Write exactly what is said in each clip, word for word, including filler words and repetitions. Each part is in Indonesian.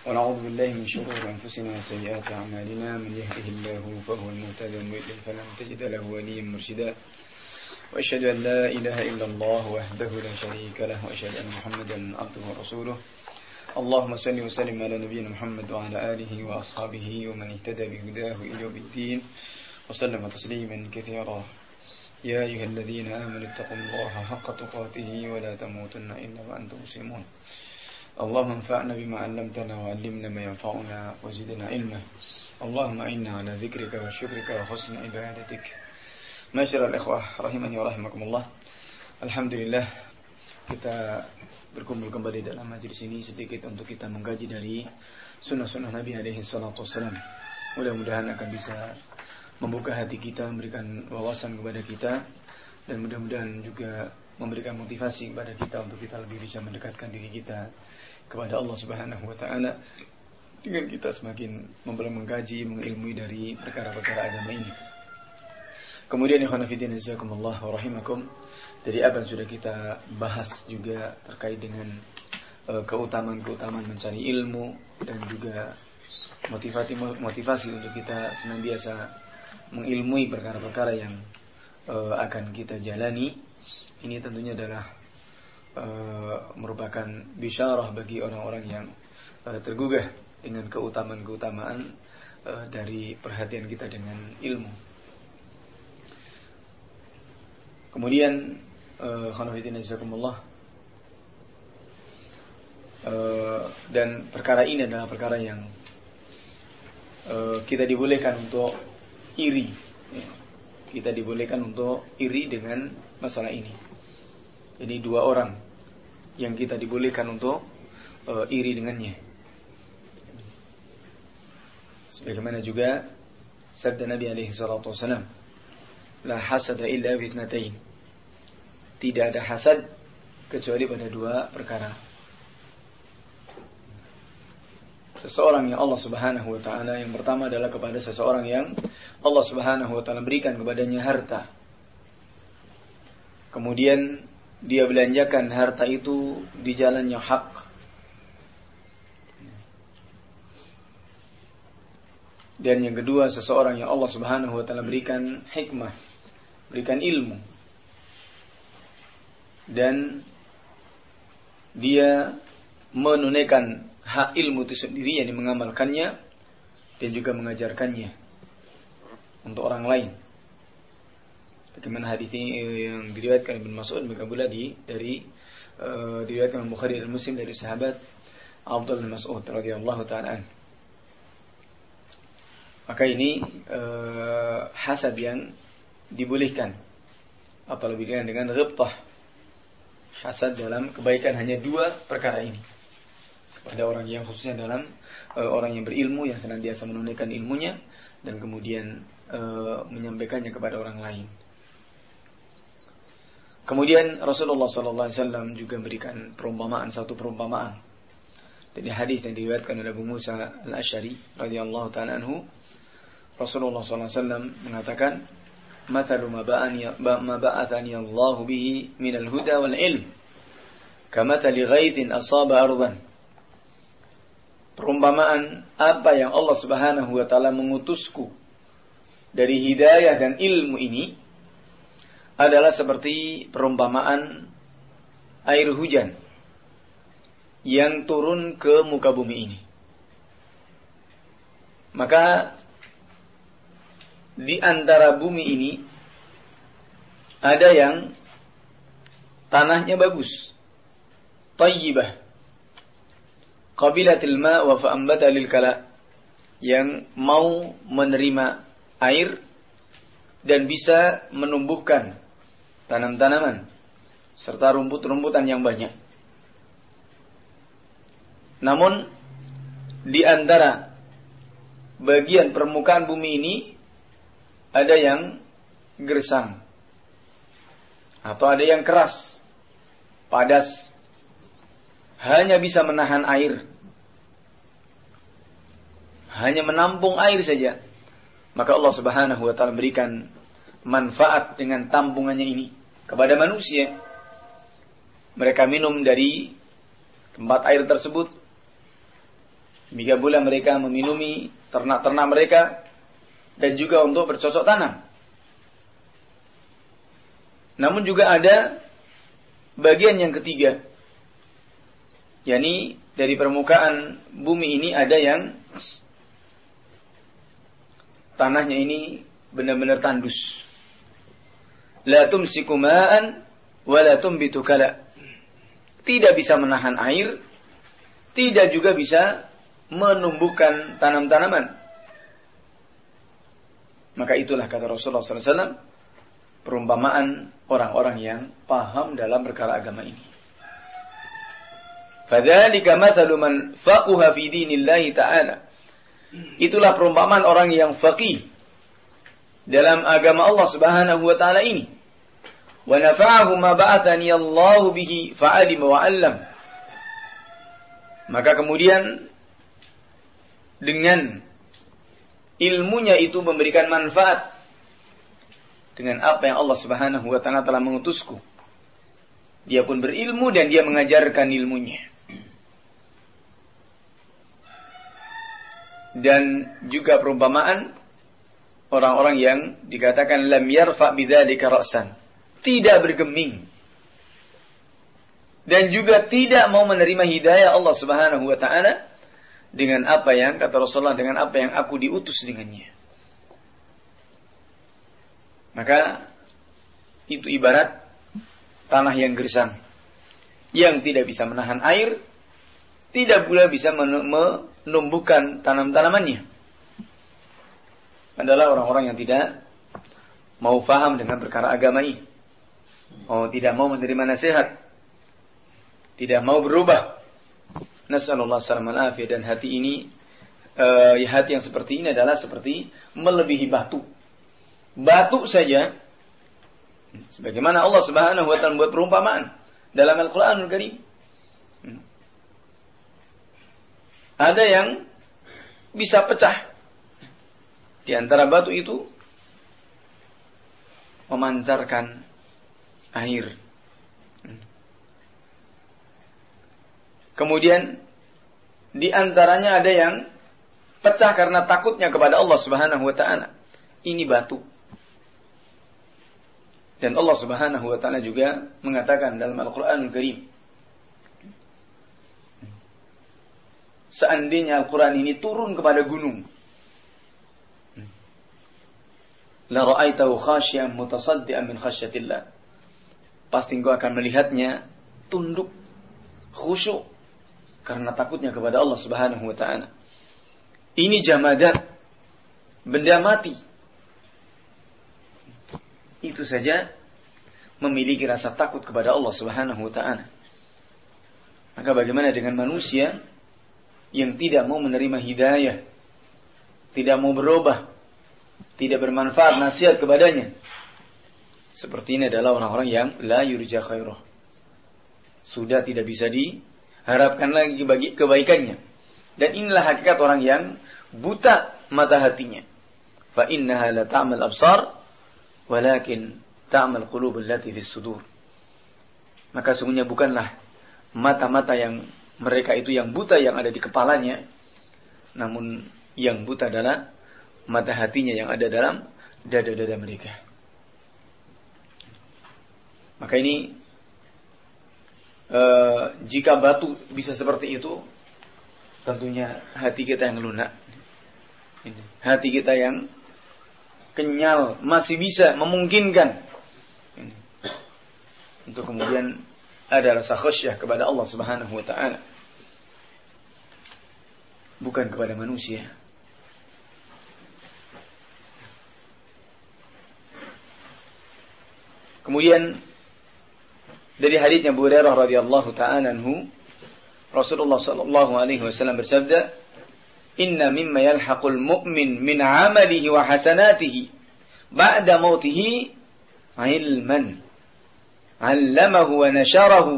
ونعوذ بالله من شرور أنفسنا وسيئات أعمالنا من يهده الله فهو المهتد ومن يضلل فلن تجد له وليا مرشدا وأشهد أن لا إله إلا الله وحده لا شريك له وأشهد أن محمدا عبده ورسوله اللهم صل وسلم على نبينا محمد وعلى آله وأصحابه ومن اهتدى بهداه إلى يوم الدين وسلم تسليما كثيرا يا أيها الذين آمنوا اتقوا الله حق تقاته ولا تموتن إلا وأنتم مسلمون اللهم انفعنا بما علمتنا وعلمنا ما ينفعنا وزدنا علما اللهم أعنا على ذكرك وشكرك وحسن عبادتك. Masyarul ikhwah rahimani wa rahimakumullah. Alhamdulillah kita berkumpul kembali dalam majelis ini sedikit untuk kita mengkaji dari sunnah-sunnah Nabi alaihi salatu wassalam. Mudah-mudahan akan bisa membuka hati kita, memberikan wawasan kepada kita, dan mudah-mudahan juga memberikan motivasi kepada kita untuk kita lebih bisa mendekatkan diri kita kepada Allah Subhanahu wa taala dengan kita semakin mempelajari, mengilmui dari perkara-perkara agama ini. Kemudian ikhwan fillah jazakumullah wa rahimakum, dari apa yang sudah kita bahas juga terkait dengan uh, keutamaan-keutamaan mencari ilmu dan juga motivasi motivasi untuk kita senantiasa mengilmui perkara-perkara yang uh, akan kita jalani. Ini tentunya adalah uh, merupakan bisyarah bagi orang-orang yang uh, tergugah dengan keutamaan-keutamaan uh, dari perhatian kita dengan ilmu. Kemudian uh, khonafidina jazakumullah, uh, dan perkara ini adalah perkara yang uh, kita dibolehkan untuk iri, ya. Kita dibolehkan untuk iri dengan masalah ini. Jadi dua orang yang kita dibolehkan untuk uh, iri dengannya. Sebagaimana juga sabda Nabi alaihi salatu wasallam, la hasada illa fitnatain. Tidak ada hasad kecuali pada dua perkara. Seseorang yang Allah Subhanahu wa taala, yang pertama adalah kepada seseorang yang Allah Subhanahu wa taala berikan kepadanya harta. Kemudian dia belanjakan harta itu di jalan yang hak. Dan yang kedua, seseorang yang Allah Subhanahu wa taala berikan hikmah, berikan ilmu, dan dia menunaikan hak ilmu itu sendiri, yang mengamalkannya dan juga mengajarkannya untuk orang lain. Bagaimana hadis ini yang diriwayatkan Ibnu Mas'ud, maka pula di dari uh, diriwayatkan Bukhari dan Muslim dari sahabat Abdullah bin Mas'ud radhiyallahu ta'ala anhu. Maka ini uh, hasad yang dibolehkan, atau lebih dengan dengan ghibtah. Hasad dalam kebaikan hanya dua perkara ini, kepada orang yang khususnya dalam uh, orang yang berilmu, yang senantiasa menunaikan ilmunya dan kemudian uh, menyampaikannya kepada orang lain. Kemudian Rasulullah sallallahu alaihi wasallam juga memberikan perumpamaan, satu perumpamaan dari hadis yang diriwayatkan oleh Abu Musa al-Asy'ari radhiyallahu ta'ala anhu. Rasulullah sallallahu alaihi wasallam mengatakan, "Mathalu ma ba'athani Allah bihi minal huda wal ilm, kamathali ghaitin asaba ardan." Perumpamaan apa yang Allah Subhanahu wa taala mengutusku dari hidayah dan ilmu ini adalah seperti perumpamaan air hujan yang turun ke muka bumi ini. Maka di antara bumi ini ada yang tanahnya bagus, tayyibah, qabilatil ma' wa fa'ambata lil kala, yang mau menerima air dan bisa menumbuhkan tanam-tanaman serta rumput-rumputan yang banyak. Namun di antara bagian permukaan bumi ini ada yang gersang, atau ada yang keras, padas, hanya bisa menahan air, hanya menampung air saja. Maka Allah Subhanahu wa taala berikan manfaat dengan tampungannya ini kepada manusia. Mereka minum dari tempat air tersebut Demikian pula mereka meminumi ternak-ternak mereka dan juga untuk bercocok tanam. Namun juga ada bagian yang ketiga, yakni dari permukaan bumi ini ada yang tanahnya ini benar-benar tandus. La tumsiku ma'an wa la tumbitu kala. Tidak bisa menahan air, tidak juga bisa menumbuhkan tanam-tanaman. Maka itulah kata Rasulullah sallallahu alaihi wasallam perumpamaan orang-orang yang paham dalam perkara agama ini. Fadzalika mathalu man faquha fi dinillahi ta'ala. Itulah perumpamaan orang yang faqih dalam agama Allah Subhanahu wa taala ini. Wa nafa'ahu ma ba'athani Allah bihi fa'alima wa 'allam. Maka kemudian dengan ilmunya itu memberikan manfaat dengan apa yang Allah Subhanahu wa taala telah mengutusku. Dia pun berilmu dan dia mengajarkan ilmunya. Dan juga perumpamaan orang-orang yang dikatakan lam yarfa bidzalika ra'san, tidak bergeming dan juga tidak mau menerima hidayah Allah Subhanahu wa taala dengan apa yang kata Rasulullah, dengan apa yang aku diutus dengannya. Maka itu ibarat tanah yang gersang, yang tidak bisa menahan air, tidak pula bisa menumbuhkan tanam-tanamannya. Adalah orang-orang yang tidak mau faham dengan perkara agama ini. Oh, tidak mau menerima nasihat, tidak mau berubah. Nasallallahu alaihi wasallam, dan hati ini, uh, hati yang seperti ini adalah seperti melebihi batu. Batu saja, sebagaimana Allah Subhanahu wa taala membuat perumpamaan dalam Al-Qur'anul Karim. Ada yang bisa pecah. Di antara batu itu memancarkan air. Kemudian di antaranya ada yang pecah karena takutnya kepada Allah Subhanahu wa taala. Ini batu. Dan Allah Subhanahu wa taala juga mengatakan dalam Al-Qur'anul Karim, seandainya Al-Qur'an ini turun kepada gunung, la ra'aitahu khashiyan mutasaddian min khasyatillah. Pasti engkau akan melihatnya tunduk, khusyuk karena takutnya kepada Allah Subhanahu wa taala. Ini jamadat, benda mati. Itu saja memiliki rasa takut kepada Allah Subhanahu wa taala. Maka bagaimana dengan manusia yang tidak mau menerima hidayah, tidak mau berubah, tidak bermanfaat nasihat kepadanya? Seperti ini adalah orang-orang yang la yurja khairah. Sudah tidak bisa diharapkan lagi bagi kebaikannya. Dan inilah hakikat orang yang buta mata hatinya. Fa innaha la ta'mal absar walakin ta'mal qulubul lati fis sudur. Maka sungguhnya bukanlah mata-mata yang mereka itu yang buta yang ada di kepalanya, namun yang buta adalah mata hatinya yang ada dalam dada-dada mereka. Maka ini e, jika batu bisa seperti itu, tentunya hati kita yang lunak, hati kita yang kenyal masih bisa memungkinkan untuk kemudian ada rasa khasyah kepada Allah Subhanahu wa taala, bukan kepada manusia. Kemudian dari haditsnya Abu Hurairah radhiyallahu ta'ala anhu, Rasulullah sallallahu alaihi wasallam bersabda, "Inna mimma yalhaqul mu'min min 'amalihi wa hasanatihi ba'da mautihi 'ilman 'allamahu wa nasharahu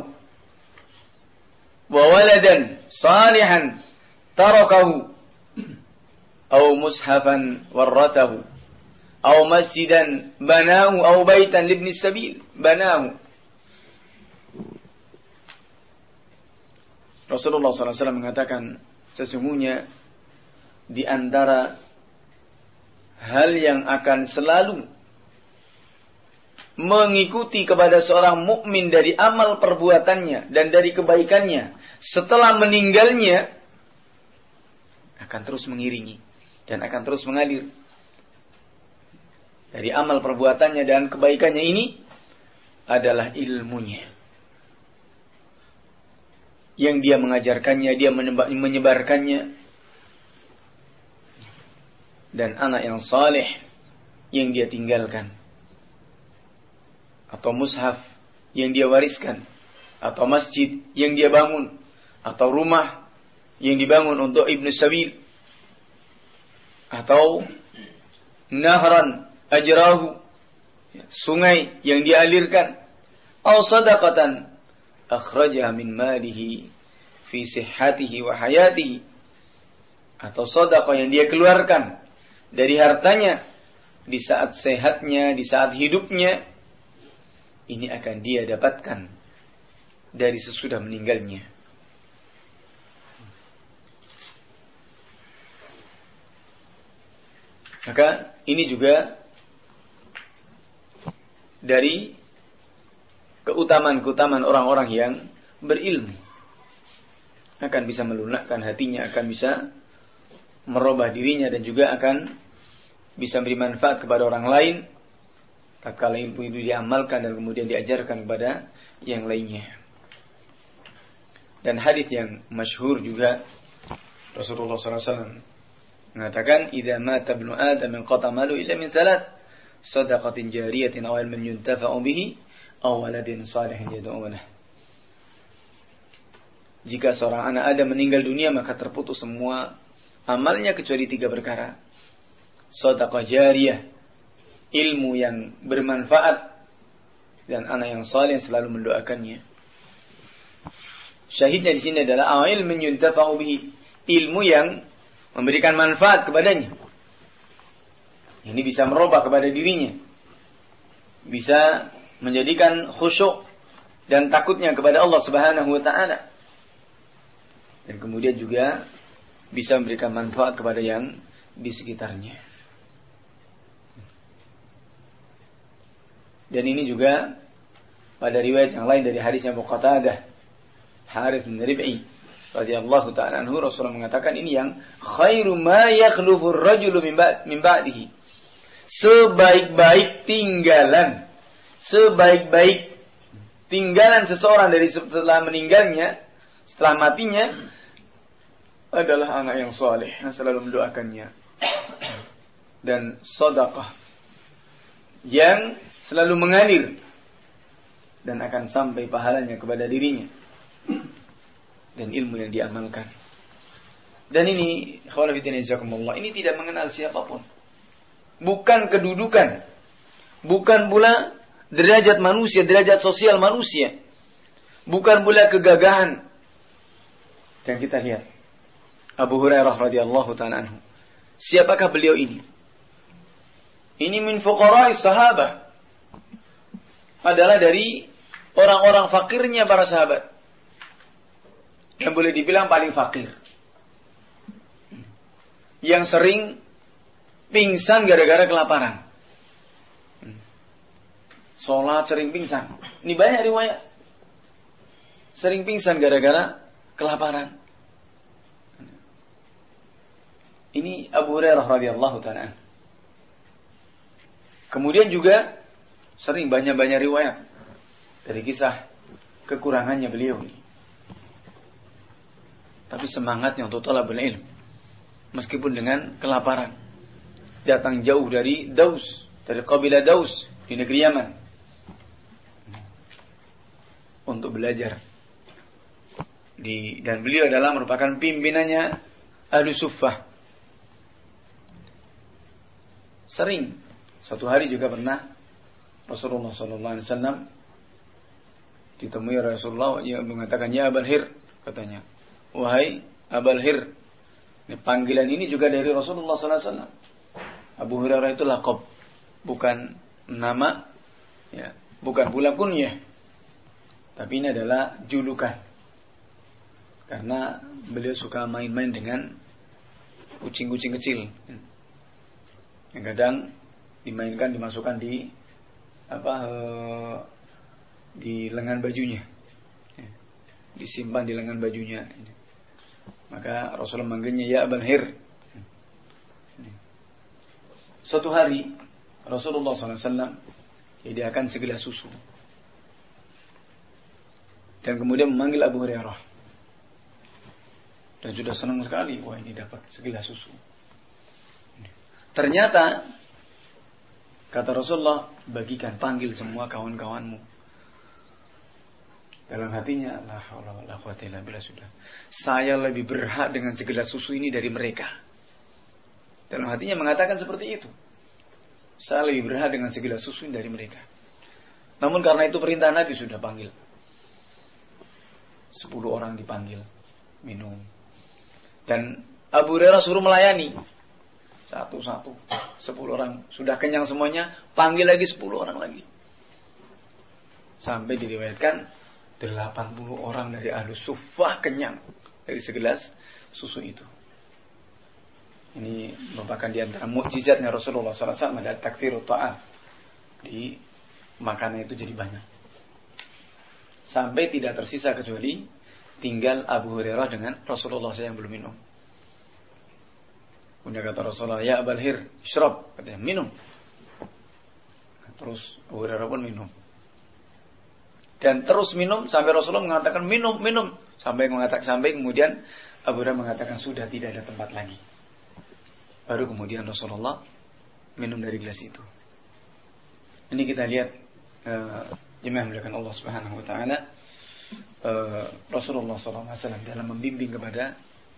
wa waladan salihan tarakahu aw mushafan warathahu aw masjidan banahu aw baitan libni sabil banahu." Rasulullah sallallahu alaihi wasallam mengatakan, sesungguhnya di antara hal yang akan selalu mengikuti kepada seorang mukmin dari amal perbuatannya dan dari kebaikannya setelah meninggalnya akan terus mengiringi dan akan terus mengalir. Dari amal perbuatannya dan kebaikannya ini adalah ilmunya. Yang dia mengajarkannya, dia menyebarkannya. Dan anak yang saleh yang dia tinggalkan. Atau mushaf yang dia wariskan, atau masjid yang dia bangun, atau rumah yang dibangun untuk ibnu sabil, atau nahran ajrahu, sungai yang dia alirkan, atau sadaqatan akhrajaha min malihi fi sihhatihi wa hayatihi, atau sedekah yang dia keluarkan dari hartanya di saat sehatnya, di saat hidupnya. Ini akan dia dapatkan dari sesudah meninggalnya. Maka ini juga dari keutamaan-keutamaan orang-orang yang berilmu. Akan bisa melunakkan hatinya, akan bisa merubah dirinya dan juga akan bisa beri manfaat kepada orang lain. Tatkala ilmu itu diamalkan dan kemudian diajarkan kepada yang lainnya. Dan hadis yang masyhur juga Rasulullah sallallahu alaihi wasallam mengatakan, "Idza mata ibnu Adam inqata malu illa min thalath, shadaqatin jariyatin aw ilmin yuntafa'u bihi aw waladin shalihin yad'u lahu." Jika seorang anak Adam meninggal dunia, maka terputus semua amalnya kecuali tiga perkara. Shadaqah jariyah, ilmu yang bermanfaat, dan anak yang saleh yang selalu mendoakannya. Syahidnya di sini adalah ilmu yuntafa'u bihi, ilmu yang memberikan manfaat kepadanya. Ini bisa merubah kepada dirinya, bisa menjadikan khusyuk dan takutnya kepada Allah Subhanahu wa taala. Dan kemudian juga bisa memberikan manfaat kepada yang di sekitarnya. Dan ini juga pada riwayat yang lain dari hadisnya Abu Qatadah, Harits bin Rib'i radhiyallahu ta'ala anhu, Rasulullah mengatakan ini yang khairu ma yakhlufu ar-rajulu min ba'dihi. Sebaik-baik tinggalan, sebaik-baik tinggalan seseorang dari setelah meninggalnya, setelah matinya adalah anak yang saleh yang selalu mendoakannya dan sedekah yang selalu mengalir dan akan sampai pahalanya kepada dirinya, dan ilmu yang diamalkan. Dan ini ikhwan fillah jazakumullah, ini tidak mengenal siapapun, bukan kedudukan, bukan pula derajat manusia, derajat sosial manusia, bukan pula kegagahan. Dan kita lihat Abu Hurairah radhiyallahu ta'ala anhu, siapakah beliau ini? Ini min fuqara'is sahabah, adalah dari orang-orang fakirnya para sahabat, yang boleh dibilang paling fakir, yang sering pingsan gara-gara kelaparan. Sholat sering pingsan. Ini banyak riwayat, sering pingsan gara-gara kelaparan. Ini Abu Hurairah radhiyallahu ta'ala. Kemudian juga sering banyak-banyak riwayat dari kisah kekurangannya beliau ini. Tapi semangatnya untuk thalabul ilm, meskipun dengan kelaparan. Datang jauh dari Daus, dari kabilah Daus di negeri Yaman, untuk belajar. Di, dan beliau adalah merupakan pimpinannya Ahlu Suffah. Sering, suatu hari juga pernah Rasulullah sallallahu alaihi wasallam ditemui Rasulullah, yang mengatakan, "Ya Abul Hir," katanya, "Wahai Abul Hir." Ini panggilan ini juga dari Rasulullah sallallahu alaihi wasallam. Abu Hurairah itu laqab, bukan nama, ya, bukan pula kunyah, tapi ini adalah julukan. Karena beliau suka main-main dengan kucing-kucing kecil. Yang kadang dimainkan, dimasukkan di apa eh, di lengan bajunya. Disimpan di lengan bajunya. Maka Rasulullah manggilnya ya Abul Hir. Suatu hari Rasulullah shallallahu alaihi wasallam menyediakan segelas susu dan kemudian memanggil Abu Hurairah dan sudah senang sekali, wah ini dapat segelas susu. Ternyata kata Rasulullah, bagikan, panggil semua kawan-kawanmu. Dalam hatinya, la haula wala quwwata illa billah, sudah saya lebih berhak dengan segelas susu ini dari mereka. Dalam hatinya mengatakan seperti itu. Saya lebih berhak dengan segelas susu dari mereka. Namun karena itu perintah Nabi, sudah panggil. Sepuluh orang dipanggil. Minum. Dan Abu Hurairah suruh melayani. Satu-satu. Sepuluh orang. Sudah kenyang semuanya. Panggil lagi sepuluh orang lagi. Sampai diriwayatkan delapan puluh orang dari Ahlus Suffah kenyang. Dari segelas susu itu. Ini merupakan di antara mukjizatnya Rasulullah shallallahu alaihi wasallam adalah takthirut ta'am. Di makanan itu jadi banyak. Sampai tidak tersisa kecuali tinggal Abu Hurairah dengan Rasulullah saya yang belum minum. Kemudian kata Rasulullah, ya Abul Hir, isyrab, katanya minum. Terus Abu Hurairah pun minum. Dan terus minum sampai Rasulullah mengatakan minum, minum. Sampai mengatakan sampai kemudian Abu Hurairah mengatakan sudah tidak ada tempat lagi. Baru kemudian Rasulullah minum dari gelas itu. Ini kita lihat uh, jemaah melakukan Allah Subhanahu Wa Taala, uh, Rasulullah Sallallahu Alaihi Wasallam dalam membimbing kepada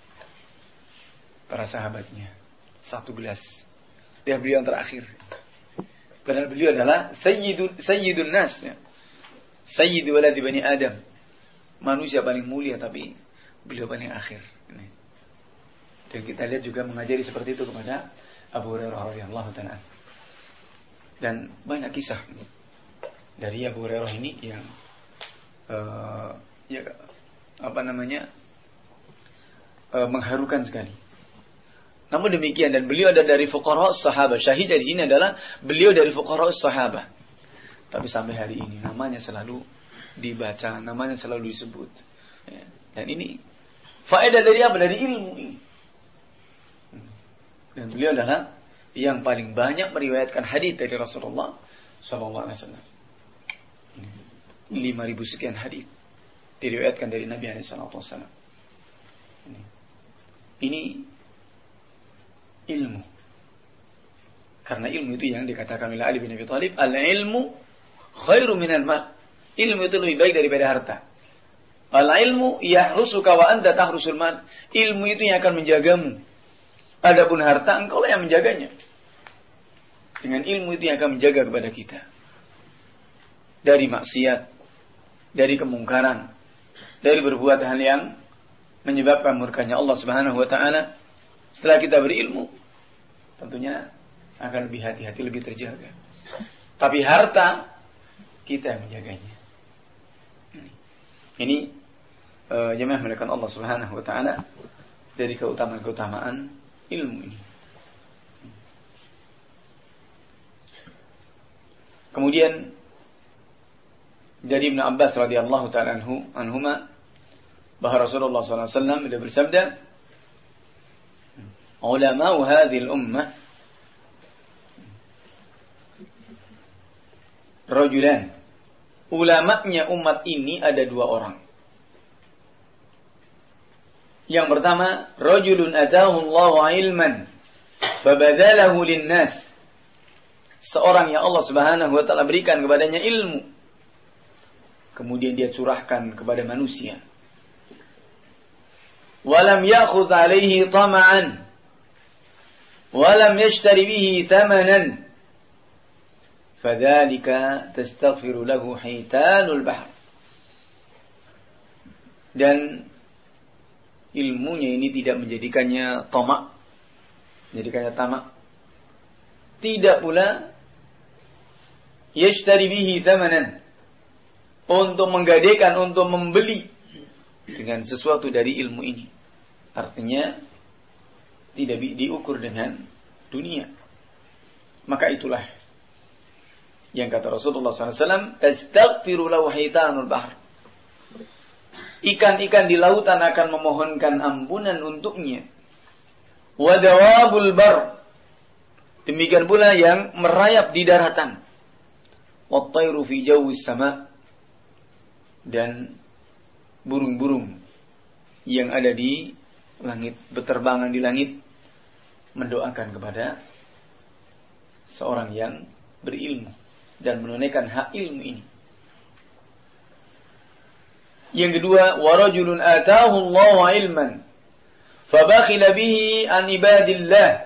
para sahabatnya. Satu gelas. Dia beliau yang terakhir. Padahal beliau adalah Sayyidun Sayyidun Nas, ya. Sayyidu waladi Bani Adam. Manusia paling mulia, tapi beliau paling akhir. Ini. Dan kita lihat juga mengajari seperti itu kepada Abu Hurairah radhiyallahu ta'ala. Dan banyak kisah dari Abu Hurairah ini yang uh, ya apa namanya uh, mengharukan sekali. Namun demikian, dan beliau ada dari fuqara sahabat. Syahid di sini adalah beliau dari fuqara sahabat. Tapi sampai hari ini namanya selalu dibaca, namanya selalu disebut. Ya. Dan ini faedah dari apa? Dari ilmu ini. Dan beliau adalah yang paling banyak meriwayatkan hadis dari Rasulullah Sallallahu Alaihi Wasallam. Lima ribu sekian hadis diriwayatkan dari Nabi Alaihi Wasallam. Ini ilmu. Karena ilmu itu yang dikatakan oleh Ali bin Abi Thalib, al-ilmu khairu minal mal. Ilmu itu lebih baik daripada harta. Al-ilmu yahrusuka wa anta tahrusul mal. Ilmu itu yang akan menjagamu. Adapun harta, engkau lah yang menjaganya. Dengan ilmu itu yang akan menjaga kepada kita. Dari maksiat. Dari kemungkaran. Dari berbuat hal yang menyebabkan murkanya Allah Subhanahu Wa Taala. Setelah kita berilmu, tentunya akan lebih hati-hati, lebih terjaga. Tapi harta, kita yang menjaganya. Ini uh, jemaah melakukan Allah Subhanahu Wa Taala dari keutamaan-keutamaan ilmu ini. Kemudian dari Ibn Abbas radhiyallahu ta'ala anhu, anhuma, bahwa Rasulullah sallallahu alaihi wasallam beliau bersabda, ulama'u hadhil ummah rajulan. Ulama'nya umat ini ada dua orang. Yang pertama, rajulun atahu Allahu ilman fabadalahu linnas. Seorang yang Allah Subhanahu wa taala berikan kepadanya ilmu, kemudian dia curahkan kepada manusia. Walam ya'khudh 'alaihi tama'an walam yashtari bihi thamanan. Fadzalika tastaghfiru lahu hitanul bahr. Dan ilmunya ini tidak menjadikannya tamak, menjadikannya tamak. Tidak pula yashtari bihi thamanan, untuk menggadaikan, untuk membeli dengan sesuatu dari ilmu ini. Artinya tidak diukur dengan dunia. Maka itulah yang kata Rasulullah sallallahu alaihi wasallam, "Tastaghfiru lahu hitanul bahr." Ikan-ikan di lautan akan memohonkan ampunan untuknya. Wa dawabul bar. Demikian pula yang merayap di daratan. Wa tayru fi jawis sama. Dan burung-burung yang ada di langit, berterbangan di langit, mendoakan kepada seorang yang berilmu dan menunaikan hak ilmu ini. Yang kedua, warajulun ataahu Allahu ilman fabakhila bihi an ibadillah.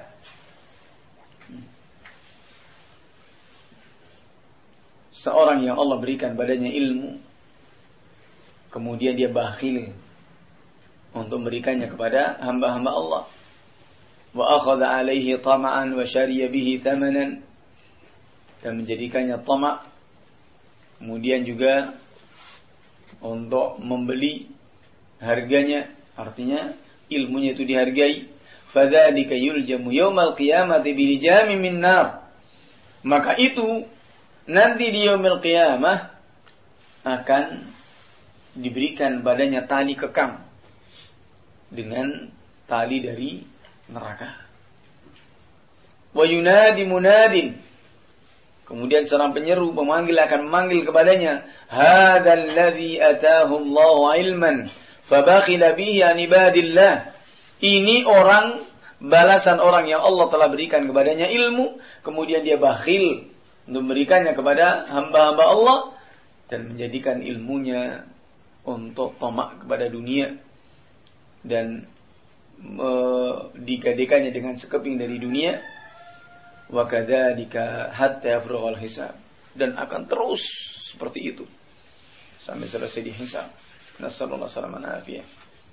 Seorang yang Allah berikan padanya ilmu, kemudian dia bakhil untuk memberikannya kepada hamba-hamba Allah. Wa akhadha alaihi tama'an wa syariya bihi thamanan, dan menjadikannya tamak, kemudian juga untuk membeli harganya, artinya ilmunya itu dihargai. Fadzalika yuljamu yaumal qiyamati bilijami min nar. Maka itu nanti di yaumil qiyamah akan diberikan badannya tali kekang dengan tali dari neraka. Wa yunadi munadin. Kemudian seorang penyeru pemanggil akan memanggil kepadanya, hadzal ladzi ataahu Allahu ilman fabakhila bihi an ibadillah. Ini orang, balasan orang yang Allah telah berikan kepadanya ilmu, kemudian dia bakhil untuk memberikannya kepada hamba-hamba Allah dan menjadikan ilmunya untuk tamak kepada dunia dan e, digadekannya dengan sekeping dari dunia. Wa kadzalika hatta yafrughal hisab, dan akan terus seperti itu sampai selesai dihisab. Nasallallahu alaihi wasallam.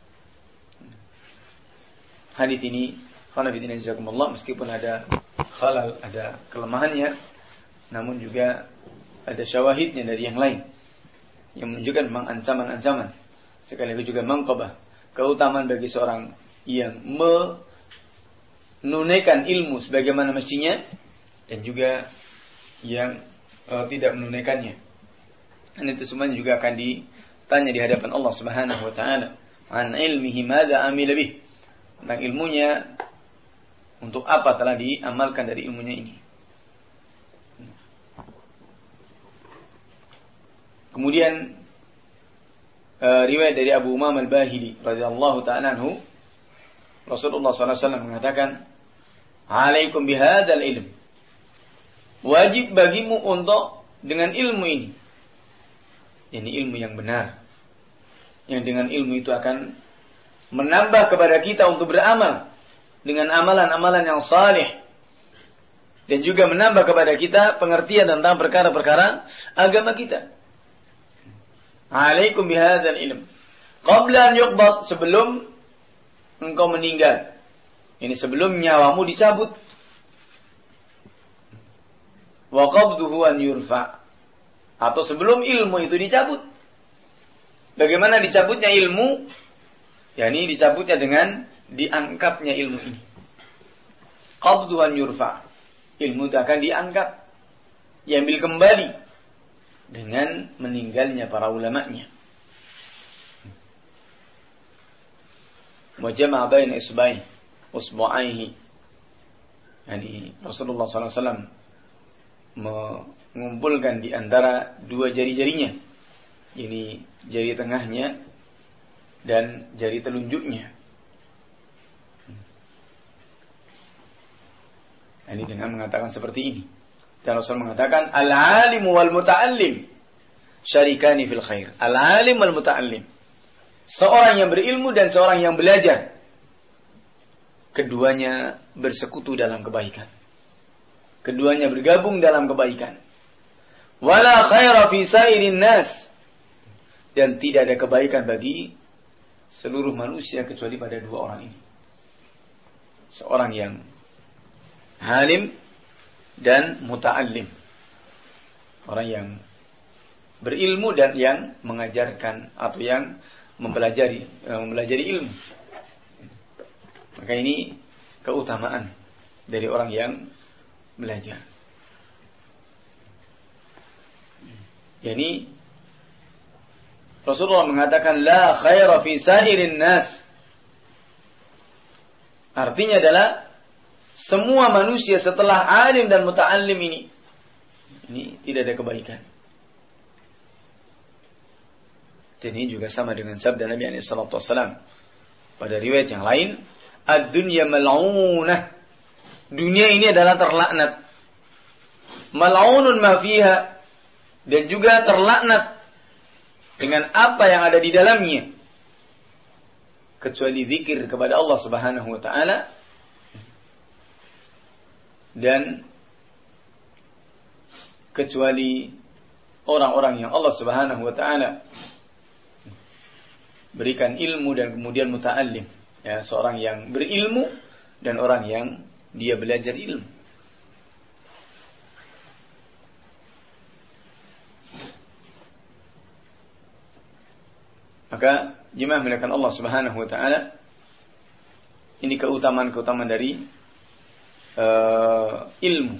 Hadis ini khana bidina jazakumullah, meskipun ada khalal, ada kelemahannya, namun juga ada syawahidnya dari yang lain yang menunjukkan memang ancaman-ancaman, sekaligus juga manqabah, keutamaan bagi seorang yang menunaikan ilmu sebagaimana mestinya dan juga yang uh, tidak menunaikannya. Dan itu semuanya juga akan ditanya di hadapan Allah Subhanahu wa taala. An ilmihi madza amila bih. Tentang ilmunya, untuk apa telah diamalkan dari ilmunya ini. Kemudian uh, riwayat dari Abu Umam al-Bahili radhiyallahu ta'ala anhu, Rasulullah sallallahu alaihi wasallam mengatakan, "Alaikum bihadzal ilm." Wajib bagimu untuk dengan ilmu ini. Ini ilmu yang benar. Yang dengan ilmu itu akan menambah kepada kita untuk beramal dengan amalan-amalan yang saleh, dan juga menambah kepada kita pengertian tentang perkara-perkara agama kita. Alaikum bihadzal ilm qabla an yuqbad, sebelum engkau meninggal. Ini sebelum nyawamu dicabut. Wa qabduhu an yurfa, atau sebelum ilmu itu dicabut. Bagaimana dicabutnya ilmu? yakni dicabutnya dengan diangkatnya ilmu ini. Qabduhu an yurfa, ilmu itu akan diangkat, diambil kembali dengan meninggalnya para ulamanya. Wa jama'a baina isba'i usbu'aihi, yani Rasulullah sallallahu alaihi wasallam mengumpulkan di antara dua jari-jarinya, ini jari tengahnya dan jari telunjuknya. Ini dengan mengatakan seperti ini. Dan Rasul mengatakan, al-alim wal muta'allim syarikani fil khair. Al-alim wal muta'allim, seorang yang berilmu dan seorang yang belajar, keduanya bersekutu dalam kebaikan. Keduanya bergabung dalam kebaikan. Wala khaira fi sairin nas, dan tidak ada kebaikan bagi seluruh manusia kecuali pada dua orang ini. Seorang yang alim dan muta'allim, orang yang berilmu dan yang mengajarkan atau yang mempelajari mempelajari ilmu. Maka ini keutamaan dari orang yang belajar. Yani Rasulullah mengatakan la khaira fi sa'irin nas. Artinya adalah semua manusia setelah alim dan muta'allim ini ini tidak ada kebaikan. Dan ini juga sama dengan sabda Nabi alaihi salatu wasallam pada riwayat yang lain, ad-dunya mal'unah. Dunia ini adalah terlaknat. Mal'unun ma fiha, dan juga terlaknat dengan apa yang ada di dalamnya, kecuali zikir kepada Allah Subhanahu wa taala dan kecuali orang-orang yang Allah Subhanahu wa taala berikan ilmu dan kemudian muta'allim, ya, seorang yang berilmu dan orang yang dia belajar ilmu. Maka jemaah muliakan Allah Subhanahu wa taala, ini keutamaan-keutamaan dari uh, ilmu.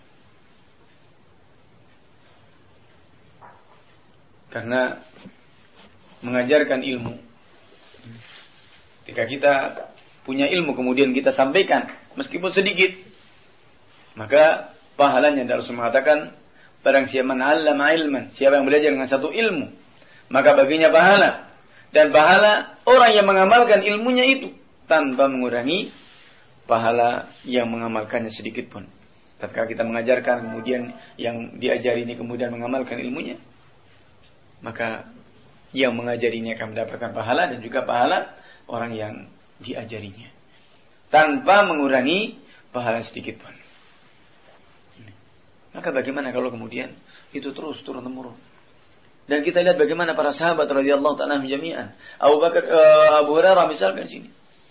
Karena mengajarkan ilmu, ketika kita punya ilmu kemudian kita sampaikan meskipun sedikit, maka pahalanya. Rasul mengatakan, barang siapa man 'allama ilman, siapa yang belajar dengan satu ilmu, maka baginya pahala. Dan pahala orang yang mengamalkan ilmunya itu tanpa mengurangi pahala yang mengamalkannya sedikit pun. Tatkala kita mengajarkan kemudian yang diajari ini kemudian mengamalkan ilmunya, maka yang mengajari ini akan mendapatkan pahala dan juga pahala orang yang diajarinya tanpa mengurangi pahala sedikit pun. Maka bagaimana kalau kemudian itu terus turun-temurun? Dan kita lihat bagaimana para sahabat radhiyallahu ta'ala jami'an. Abu Bakar, uh, Abu Hurairah misalkan di sini,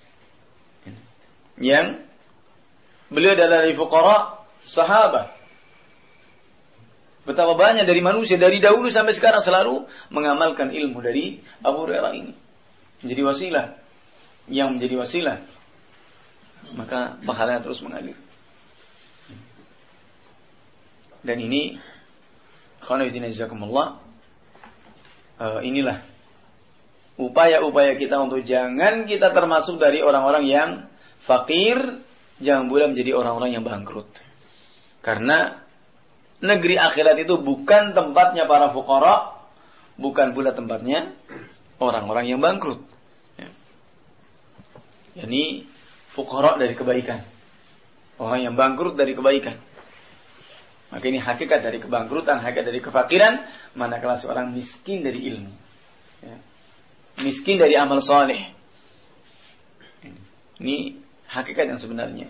yang beliau adalah dari fuqara sahabat. Betapa banyak dari manusia dari dahulu sampai sekarang selalu mengamalkan ilmu dari Abu Hurairah ini. Menjadi wasilah, yang menjadi wasilah, maka pahalanya terus mengalir. Dan ini khonifidina jazakumullah, Uh, inilah upaya-upaya kita untuk jangan kita termasuk dari orang-orang yang fakir, jangan pula menjadi orang-orang yang bangkrut. Karena negeri akhirat itu bukan tempatnya para fuqara, bukan pula tempatnya orang-orang yang bangkrut. Ya. Yani fuqara dari kebaikan, orang yang bangkrut dari kebaikan. Maka ini hakikat dari kebangkrutan, hakikat dari kefakiran, manakala seorang miskin dari ilmu, ya, miskin dari amal soleh. Ini hakikat yang sebenarnya.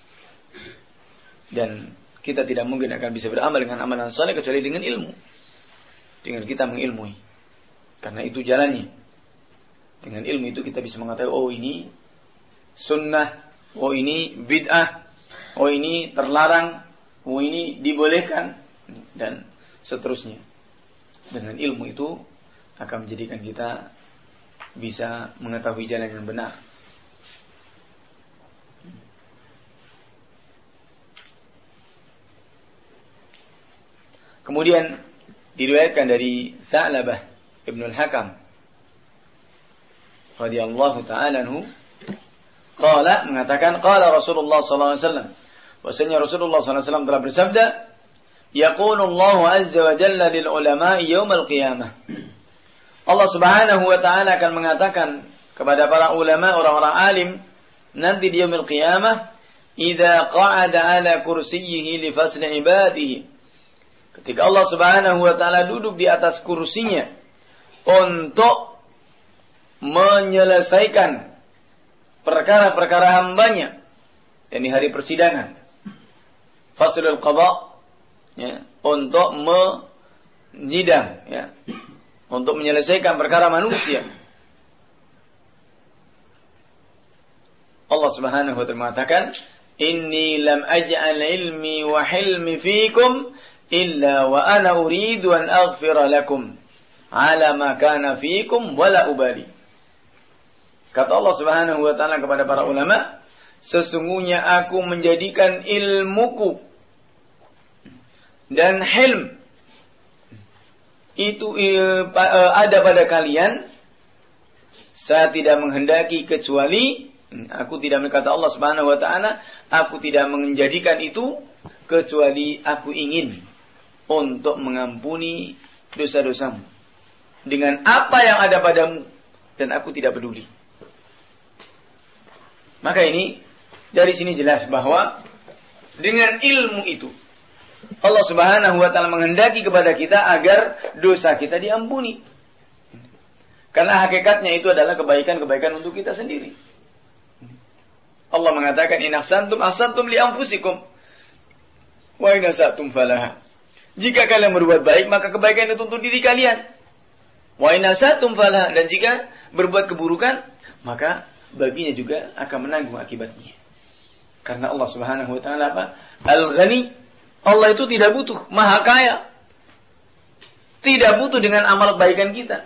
Dan kita tidak mungkin akan bisa beramal dengan amalan soleh kecuali dengan ilmu, dengan kita mengilmui. Karena itu jalannya. Dengan ilmu itu kita bisa mengetahui, oh ini sunnah, oh ini bid'ah, oh ini terlarang, oh ini dibolehkan, dan seterusnya. Dengan ilmu itu akan menjadikan kita bisa mengetahui jalan yang benar. Kemudian diriwayatkan dari Tha'labah Ibn al-Hakam radhiyallahu ta'ala anhu, qala, mengatakan, qala Rasulullah sallallahu alaihi wasallam, bahwasanya Rasulullah sallallahu alaihi wasallam telah bersabda, yaqulu Allahu azza wa jalla lil ulama'i yaumal qiyamah. Allah Subhanahu wa taala akan mengatakan kepada para ulama, orang-orang alim nanti di yaumil qiyamah, idza qa'ada ala kursiyyihi li fasli ibadihi. Ketika Allah Subhanahu wa taala duduk di atas kursinya untuk menyelesaikan perkara-perkara hambanya, yakni hari persidangan, faslul qada, ya, untuk menyidang, ya, untuk menyelesaikan perkara manusia. Allah Subhanahu wa taala mengatakan, inni lam aj'al ilmi wa hilmi fikum illa wa ana uridu an aghfira lakum ala ma kana fikum wala ubali. Kata Allah Subhanahu wa taala kepada para ulama, sesungguhnya aku menjadikan ilmuku dan hilm itu ada pada kalian. Saya tidak menghendaki kecuali, aku tidak, kata Allah Subhanahu wa taala, aku tidak menjadikan itu kecuali aku ingin untuk mengampuni dosa-dosamu dengan apa yang ada padamu, dan aku tidak peduli. Maka ini dari sini jelas bahwa dengan ilmu itu Allah Subhanahu wa taala menghendaki kepada kita agar dosa kita diampuni. Karena hakikatnya itu adalah kebaikan-kebaikan untuk kita sendiri. Allah mengatakan, in ahsantum ahsantum li anfusikum wa in asatum falaha. Jika kalian berbuat baik, maka kebaikan itu untuk diri kalian. Wa in asatum falaha, dan jika berbuat keburukan, maka baginya juga akan menanggung akibatnya. Karena Allah Subhanahu wa taala apa? Al-Ghani. Allah itu tidak butuh, Maha Kaya. Tidak butuh dengan amal kebaikan kita.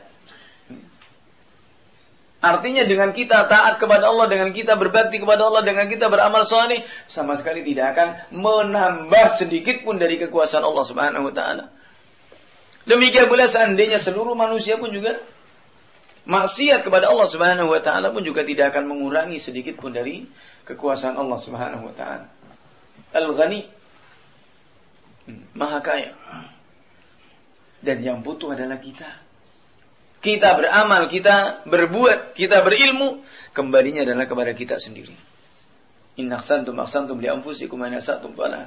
Artinya dengan kita taat kepada Allah, dengan kita berbakti kepada Allah, dengan kita beramal saleh, sama sekali tidak akan menambah sedikit pun dari kekuasaan Allah Subhanahu wa taala. Demikian pula seandainya seluruh manusia pun juga maksiat kepada Allah Subhanahu wa taala pun juga tidak akan mengurangi sedikit pun dari kekuasaan Allah Subhanahu wa taala. Al-Ghani, Maha Kaya. Dan yang butuh adalah kita. Kita beramal, kita berbuat, kita berilmu, kembalinya adalah kepada kita sendiri. In ahsantum ahsantum li anfusikum wa in asatum falaha.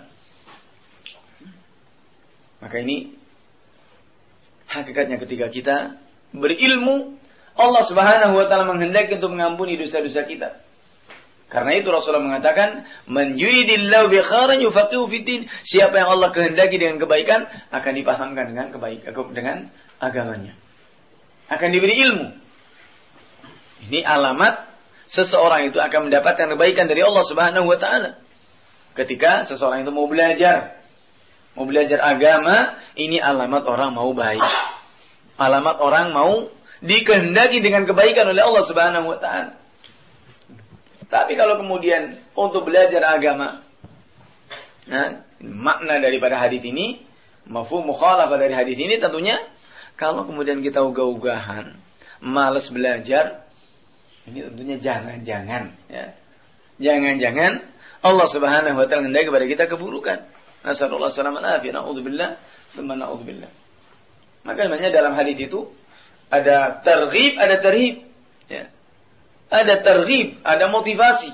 Maka ini hakikatnya ketika kita berilmu, Allah Subhanahu wa taala menghendaki untuk mengampuni dosa-dosa kita. Karena itu Rasulullah mengatakan, "Man yuridillahu bi khairin yufaqihu fiddin." Siapa yang Allah kehendaki dengan kebaikan akan dipahamkan dengan kebaikan, dengan agamanya. Akan diberi ilmu. Ini alamat seseorang itu akan mendapatkan kebaikan dari Allah Subhanahu wa taala. Ketika seseorang itu mau belajar, mau belajar agama, ini alamat orang mau baik. Alamat orang mau dikehendaki dengan kebaikan oleh Allah Subhanahu wa taala. Tapi kalau kemudian untuk belajar agama, nah, makna daripada hadis ini, mafhum mukhalafah dari hadis ini tentunya, kalau kemudian kita ugah-ugahan, malas belajar, ini tentunya jangan-jangan, ya. Jangan-jangan Allah Subhanahu wa taala menghendaki kepada kita keburukan. Nasallallahu alaihi wasallam, na'udzubillah, summa na'udzubillah. Maka namanya dalam hadis itu ada targhib, ada tarhib, ya. Ada targhib, ada motivasi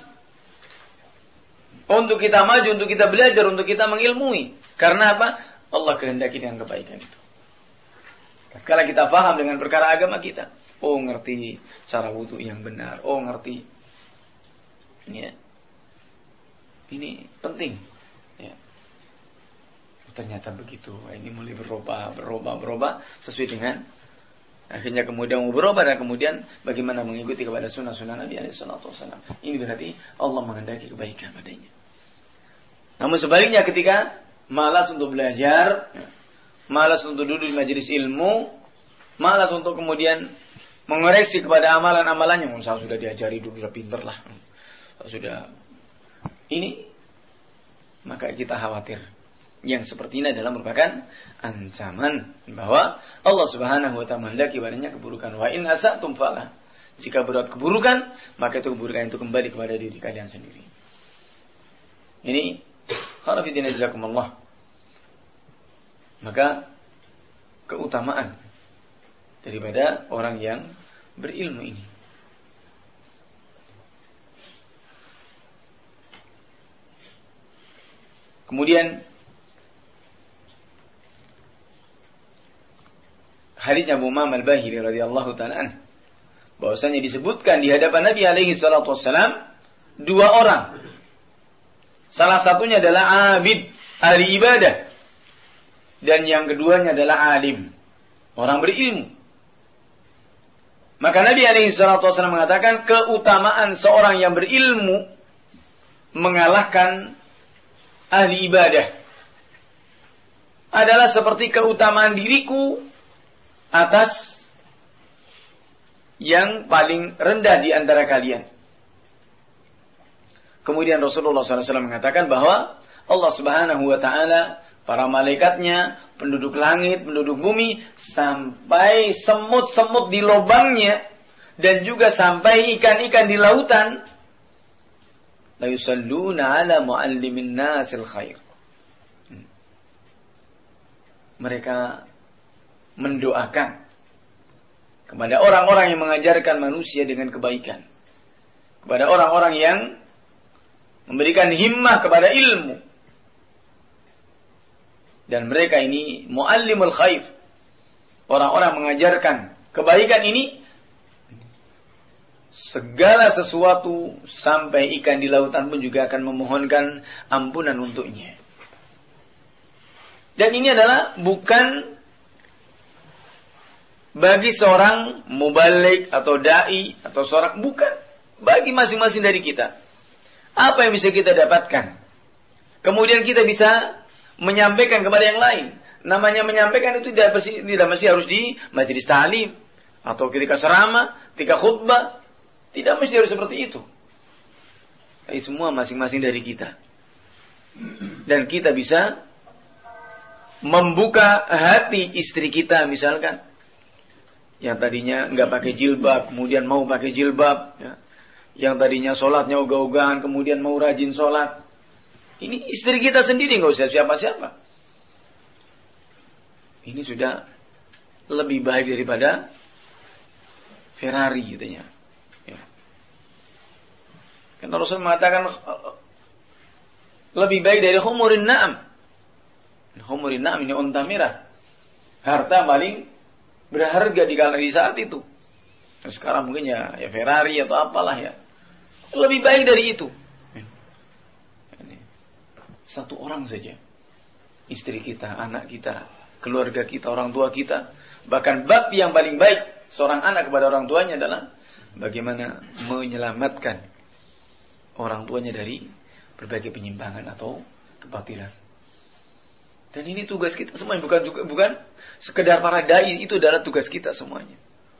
untuk kita maju, untuk kita belajar, untuk kita mengilmui. Karena apa? Allah kehendaki dengan kebaikan itu. Kalau kita paham dengan perkara agama kita, oh ngerti cara wudu yang benar, oh ngerti, ya, ini penting, ya. Ternyata begitu, ini mulai berubah, berubah, berubah sesuai dengan, akhirnya kemudian mau berubah dan kemudian bagaimana mengikuti kepada sunnah-sunnah Nabi alaihi salatu wasallam. Ini berarti Allah menghendaki kebaikan padanya. Namun sebaliknya ketika malas untuk belajar, malas untuk duduk di majelis ilmu, malas untuk kemudian mengoreksi kepada amalan-amalannya. Oh, saya sudah diajari dulu, sudah pinter lah. Saya sudah ini, maka kita khawatir. Yang seperti ini adalah merupakan ancaman bahwa Allah Subhanahu wa taala menghendaki padanya keburukan. Wa in asatum falah. Jika berbuat keburukan, maka itu keburukan itu kembali kepada diri kalian sendiri. Ini kharafidina jazakumullah. Maka keutamaan daripada orang yang berilmu ini. Kemudian hadits Abu Umamah Al-Bahili radhiyallahu ta'ala anhu, bahwasanya disebutkan di hadapan Nabi alaihi salatu wassalam dua orang. Salah satunya adalah abid, ahli ibadah. Dan yang keduanya adalah alim, orang berilmu. Maka Nabi alaihi salatu wasallam mengatakan keutamaan seorang yang berilmu mengalahkan ahli ibadah adalah seperti keutamaan diriku atas yang paling rendah di antara kalian. Kemudian Rasulullah shallallahu alaihi wasallam mengatakan bahwa Allah Subhanahu wa taala, para malaikatnya, penduduk langit, penduduk bumi, sampai semut-semut di lubangnya, dan juga sampai ikan-ikan di lautan, la yusalluna ala muallimin nasil khair. Mereka mendoakan kepada orang-orang yang mengajarkan manusia dengan kebaikan, kepada orang-orang yang memberikan himmah kepada ilmu. Dan mereka ini muallimul khair, orang-orang mengajarkan kebaikan ini. Segala sesuatu sampai ikan di lautan pun juga akan memohonkan ampunan untuknya. Dan ini adalah bukan bagi seorang mubalik atau dai atau seorang, bukan, bagi masing-masing dari kita. Apa yang bisa kita dapatkan? Kemudian kita bisa menyampaikan kepada yang lain. Namanya menyampaikan itu tidak mesti, tidak mesti harus di majelis ta'lim atau ketika ceramah, ketika khutbah. Tidak mesti harus seperti itu. Tapi semua masing-masing dari kita. Dan kita bisa membuka hati istri kita misalkan, yang tadinya nggak pakai jilbab, kemudian mau pakai jilbab, ya. Yang tadinya sholatnya ogah-ogahan, kemudian mau rajin sholat. Ini istri kita sendiri, nggak usah siapa-siapa. Ini sudah lebih baik daripada Ferrari katanya. Ya. Karena Rasul mengatakan lebih baik dari humurin na'am. Humurin na'am ini unta merah. Harta paling berharga di kala di saat itu. Nah, sekarang mungkin ya, ya Ferrari atau apalah ya. Lebih baik dari itu. Satu orang saja. Istri kita, anak kita, keluarga kita, orang tua kita. Bahkan bab yang paling baik seorang anak kepada orang tuanya adalah bagaimana menyelamatkan orang tuanya dari berbagai penyimpangan atau kebatilan. Dan ini tugas kita semuanya, bukan juga bukan sekedar para dai, itu adalah tugas kita semuanya.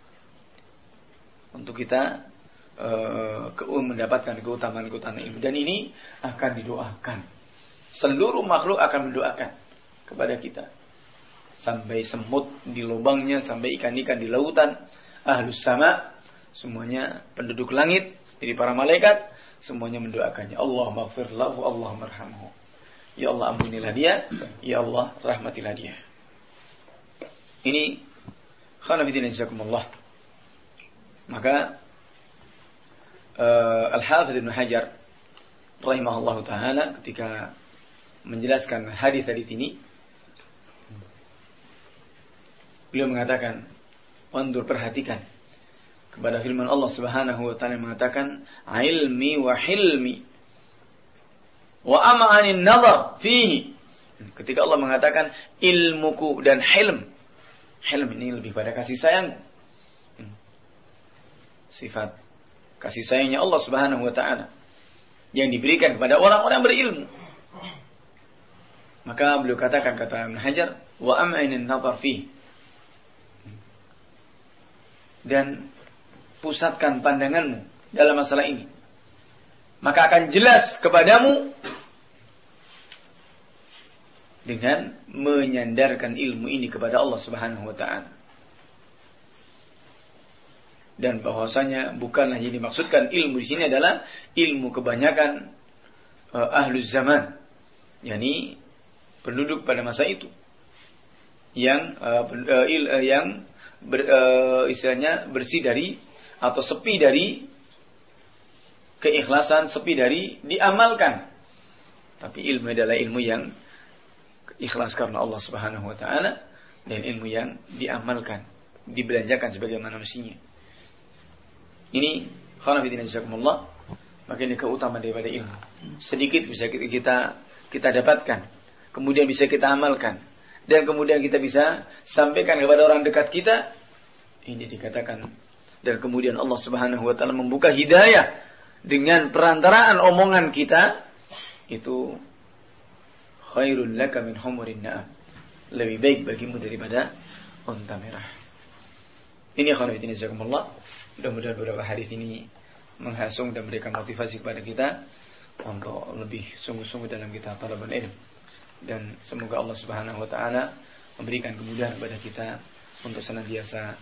Untuk kita uh, ke, mendapatkan keutamaan-keutamaan ilmu, dan ini akan didoakan. Seluruh makhluk akan mendoakan kepada kita. Sampai semut di lubangnya, sampai ikan-ikan di lautan, ahlus sama, semuanya penduduk langit, jadi para malaikat, semuanya mendoakannya. Allah maghfir lahu, Allah marhamhu. Ya Allah ampunilah dia, ya Allah rahmatilah dia. Ini khanafidina jazakumullah. Maka uh, Al-Hafidh Ibn Hajar rahimahullah ta'ala ketika menjelaskan hadis hadis ini, beliau mengatakan, wandur, perhatikan kepada firman Allah Subhanahu wa taala yang mengatakan, ilmi wa hilmi wa ama'anin nazar fihi. Ketika Allah mengatakan ilmuku dan hilm, hilm ini lebih pada kasih sayang, sifat kasih sayangnya Allah Subhanahu wa taala yang diberikan kepada orang-orang berilmu. Maka beliau katakan, kata Ibn Hajar, wa am'anin nazar fihi, dan pusatkan pandanganmu dalam masalah ini, maka akan jelas kepadamu dengan menyandarkan ilmu ini kepada Allah Subhanahu wa taala. Dan bahwasanya bukanlah yang dimaksudkan ilmu di sini adalah ilmu kebanyakan uh, ahluz zaman, yakni penduduk pada masa itu yang uh, uh, il, uh, yang ber, uh, istilahnya bersih dari atau sepi dari keikhlasan, sepi dari diamalkan. Tapi ilmu adalah ilmu yang ikhlas karena Allah Subhanahu wa taala, dan ilmu yang diamalkan, dibelanjakan sebagaimana mestinya. Ini khonafidina jazakumullah, maka ini keutamaan daripada ilmu. Sedikit bisa kita kita dapatkan, kemudian bisa kita amalkan, dan kemudian kita bisa sampaikan kepada orang dekat kita. Ini dikatakan, dan kemudian Allah Subhanahu wa taala membuka hidayah dengan perantaraan omongan kita, itu khairul laka min humurin na'am, lebih baik bagimu daripada unta merah. Ini khonafidina jazakumullah. Mudah-mudahan beberapa hadis ini menghasung dan memberikan motivasi kepada kita untuk lebih sungguh-sungguh dalam kita talabul ilm. Dan semoga Allah Subhanahu wa taala memberikan kemudahan kepada kita untuk senantiasa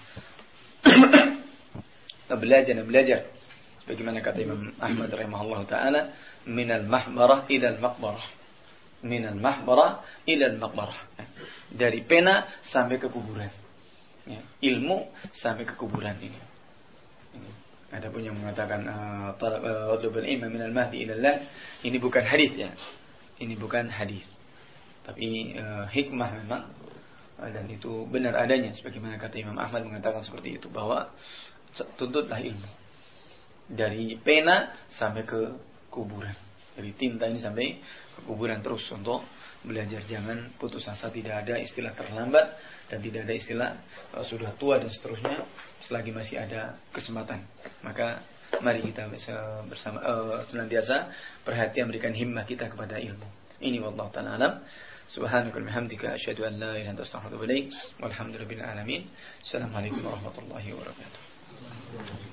belajar dan belajar. Sebagaimana kata Imam Ahmad rahimahullah taala, minal mahbarah ilal maqbarah. Minal mahbarah ilal maqbarah. Dari pena sampai ke kuburan. Ya, ilmu sampai ke kuburan ini. Ada pun yang mengatakan talabul ilmi minal mahdi ilallah, ini bukan hadis ya. Ini bukan hadis. Tapi uh, hikmah memang, uh, dan itu benar adanya sebagaimana kata Imam Ahmad mengatakan seperti itu, bahwa tuntutlah ilmu dari pena sampai ke kuburan, dari tinta ini sampai ke kuburan terus untuk belajar. Jangan putus asa, tidak ada istilah terlambat dan tidak ada istilah uh, sudah tua dan seterusnya. Selagi masih ada kesempatan, maka mari kita bersama uh, senantiasa perhatian berikan himmah kita kepada ilmu ini. Wallahu ta'ala alam. Subhanaka wa bihamdika asyhadu an la ilaha illa anta astaghfiruka wa atubu ilaik. Walhamdulillahil alamin. Assalamualaikum warahmatullahi wabarakatuh.